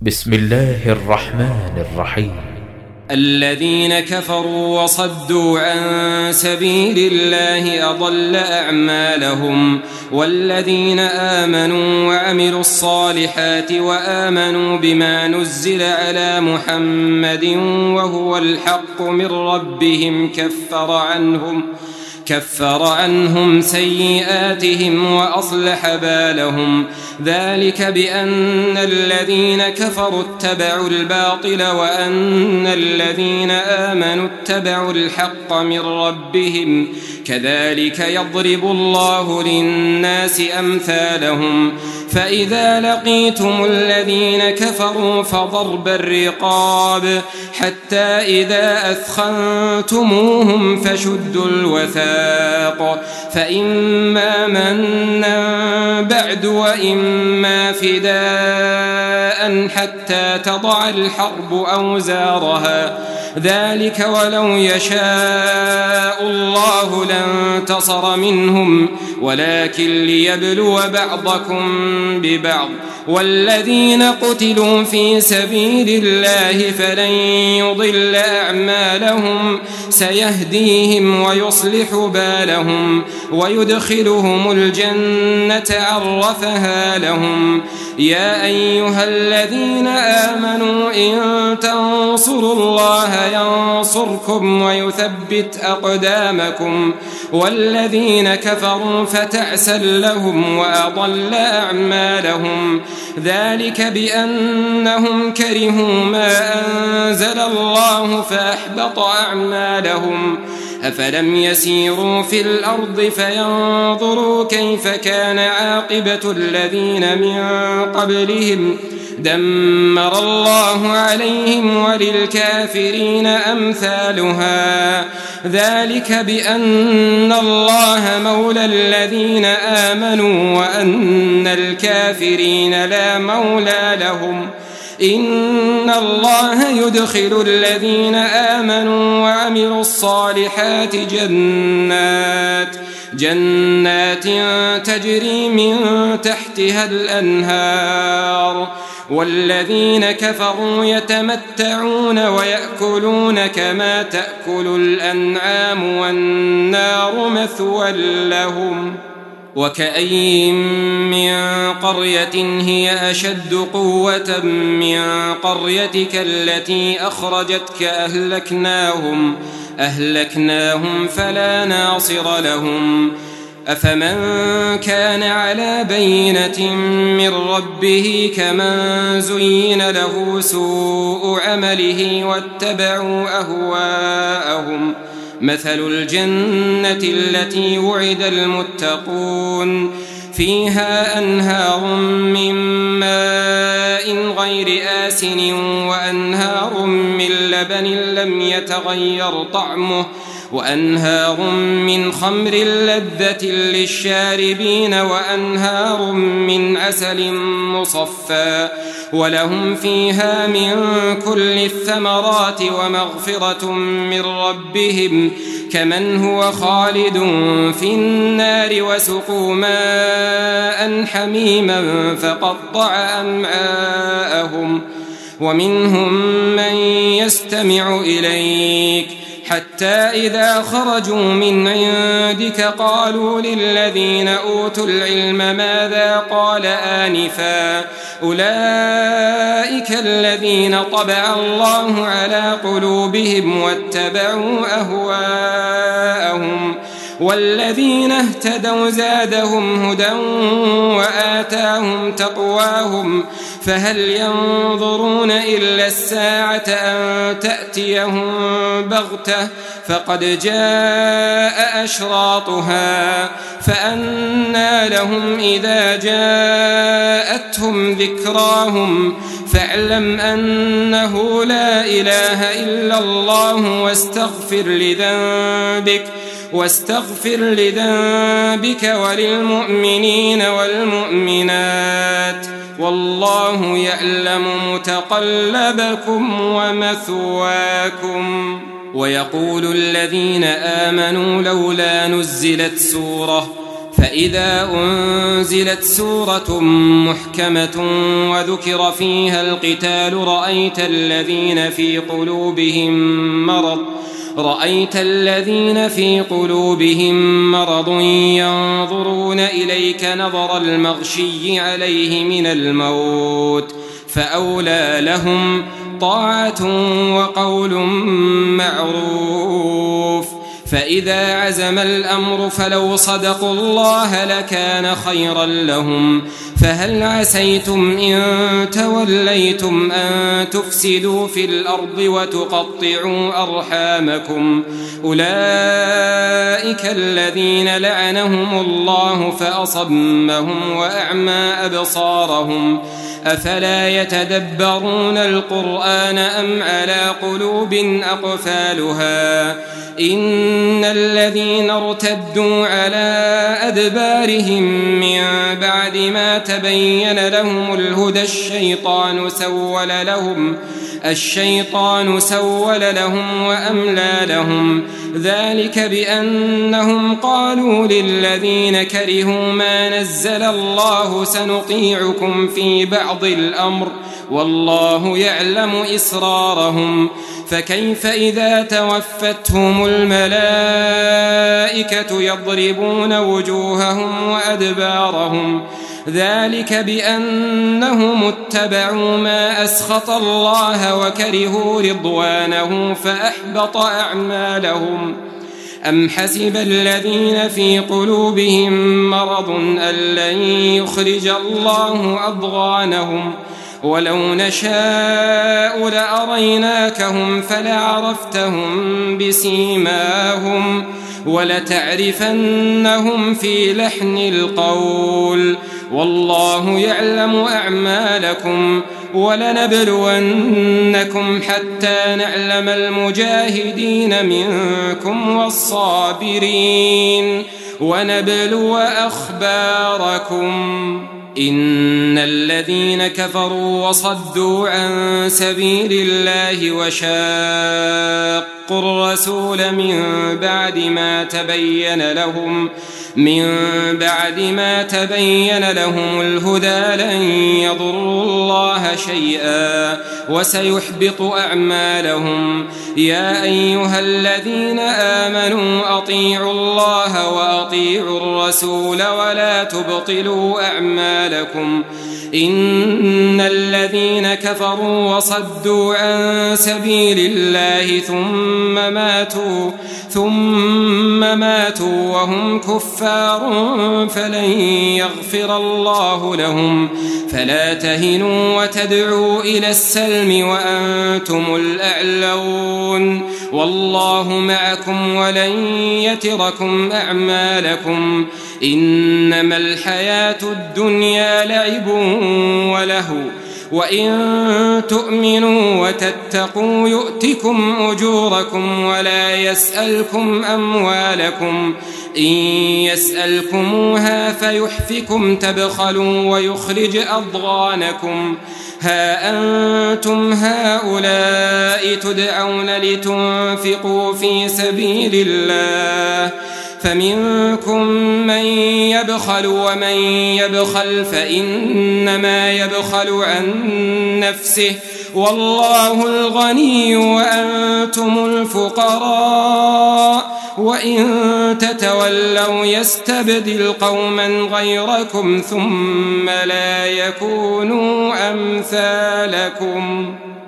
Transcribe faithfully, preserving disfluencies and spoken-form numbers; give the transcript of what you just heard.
بسم الله الرحمن الرحيم. الذين كفروا وصدوا عن سبيل الله أضل أعمالهم، والذين آمنوا وعملوا الصالحات وآمنوا بما نزل على محمد وهو الحق من ربهم كفر عنهم كفر عنهم سيئاتهم وأصلح بالهم، ذلك بأن الذين كفروا اتبعوا الباطل وأن الذين آمنوا اتبعوا الحق من ربهم، كذلك يضرب الله للناس أمثالهم. فإذا لقيتم الذين كفروا فضرب الرقاب حتى إذا أثخنتموهم فشدوا الوثاق، فإما منا بعد وإما فداء حتى تضع الحرب أوزارها، ذلك ولو يشاء الله لانتصر منهم ولكن ليبلو بعضكم ببعض. والذين قتلوا في سبيل الله فلن يضل أعمالهم، سيهديهم ويصلح بالهم ويدخلهم الجنة عرفها لهم. يا أيها الذين آمنوا إن تنصروا الله ينصركم ويثبت أقدامكم، والذين كفروا فتعسا لهم وأضل أعمالهم، ذلك بأنهم كرهوا ما أنزل الله فأحبط أعمالهم. أفلم يسيروا في الأرض فينظروا كيف كان عاقبة الذين من قبلهم، دمر الله عليهم وللكافرين أمثالها، ذلك بأن الله مولى الذين آمنوا وأن الكافرين لا مولى لهم. إن الله يدخل الذين آمنوا وعملوا الصالحات جنات جنات تجري من تحتها الأنهار، والذين كفروا يتمتعون ويأكلون كما تأكل الأنعام والنار مثوى لهم. وكأين من قرية هي أشد قوة من قريتك التي أخرجتك أهلكناهم أهلكناهم فلا ناصر لهم. أفمن كان على بينة من ربه كمن زين له سوء عمله واتبعوا أهواءهم، مثل الجنة التي وعد المتقون فيها أنهار من ماء غير آسن وأنهار من لبن لم يتغير طعمه وأنهار من خمر لذة للشاربين وأنهار من عسل مصفى، ولهم فيها من كل الثمرات ومغفرة من ربهم كمن هو خالد في النار وسقوا ماء حميما فقطع أمعاءهم. ومنهم من يستمع إليك حتى إذا خرجوا من عندك قالوا للذين أوتوا العلم ماذا قال آنفا، أولئك الذين طبع الله على قلوبهم واتبعوا أهواءهم، والذين اهتدوا زادهم هدى وآتاهم تقواهم، فهل ينظرون إلا الساعة أن تأتيهم بغتة فقد جاء أشراطها، فأنى لهم إذا جاءتهم ذكراهم. فاعلم أنه لا إله إلا الله واستغفر لذنبك واستغفر لذنبك وللمؤمنين والمؤمنات، والله يعلم متقلبكم ومثواكم. ويقول الذين آمنوا لولا نزلت سورة فإذا أنزلت سورة محكمة وذكر فيها القتال رأيت الذين في قلوبهم مرض رأيت الذين في قلوبهم مرض ينظرون إليك نظر المغشي عليه من الموت فأولى لهم طاعة وقول معروف. فإذا عزم الأمر فلو صدقوا الله لكان خيرا لهم. فهل عسيتم إن توليتم أن تفسدوا في الأرض وتقطعوا أرحامكم؟ أولئك الذين لعنهم الله فأصمهم وأعمى أبصارهم. أفلا يتدبرون القرآن أم على قلوب أقفالها؟ إن الذين ارتدوا على أدبارهم من بعد ما تبين لهم الهدى الشيطان سول لهم الشيطان سول لهم وأملى لهم. ذلك بأنهم قالوا للذين كرهوا ما نزل الله سنطيعكم في بعض الأمر والله يعلم إسرارهم. فكيف إذا توفتهم الملائكة يضربون وجوههم وأدبارهم؟ ذلك بأنهم اتبعوا ما أسخط الله وكرهوا رضوانه فأحبط أعمالهم. أم حسب الذين في قلوبهم مرض أن لن يخرج الله أضغانهم؟ ولو نشاء لأريناكهم فلعرفتهم بسيماهم ولتعرفنهم في لحن القول والله يعلم أعمالكم. ولنبلونكم حتى نعلم المجاهدين منكم والصابرين ونبلو أخباركم. إن الذين كفروا وصدوا عن سبيل الله وشاقوا الرسول من بعد ما تبين لهم من بعد ما تبين لهم الهدى لن يضروا الله شيئا وسيحبط أعمالهم. يا أيها الذين آمنوا أطيعوا الله وأطيعوا الرسول ولا تبطلوا أعمالكم. إن الذين كفروا وصدوا عن سبيل الله ثم ماتوا ثم ماتوا وهم كفار فلن يغفر الله لهم. فلا تهنوا وتدعوا إلى السلم وأنتم الأعلون والله معكم ولن يتركم أعمالكم. إنما الحياة الدنيا لعب ولهو وإن تؤمنوا وتتقوا يؤتكم أجوركم ولا يسألكم أموالكم. إن يسألكموها فيحفكم تبخلوا ويخرج أضغانكم. ها أنتم هؤلاء تدعون لتنفقوا في سبيل الله فمنكم من يبخل ومن يبخل فإنما يبخل عن نفسه والله الغني وأنتم الفقراء وإن تتولوا يستبدل قوما غيركم ثم لا يكونوا أمثالكم.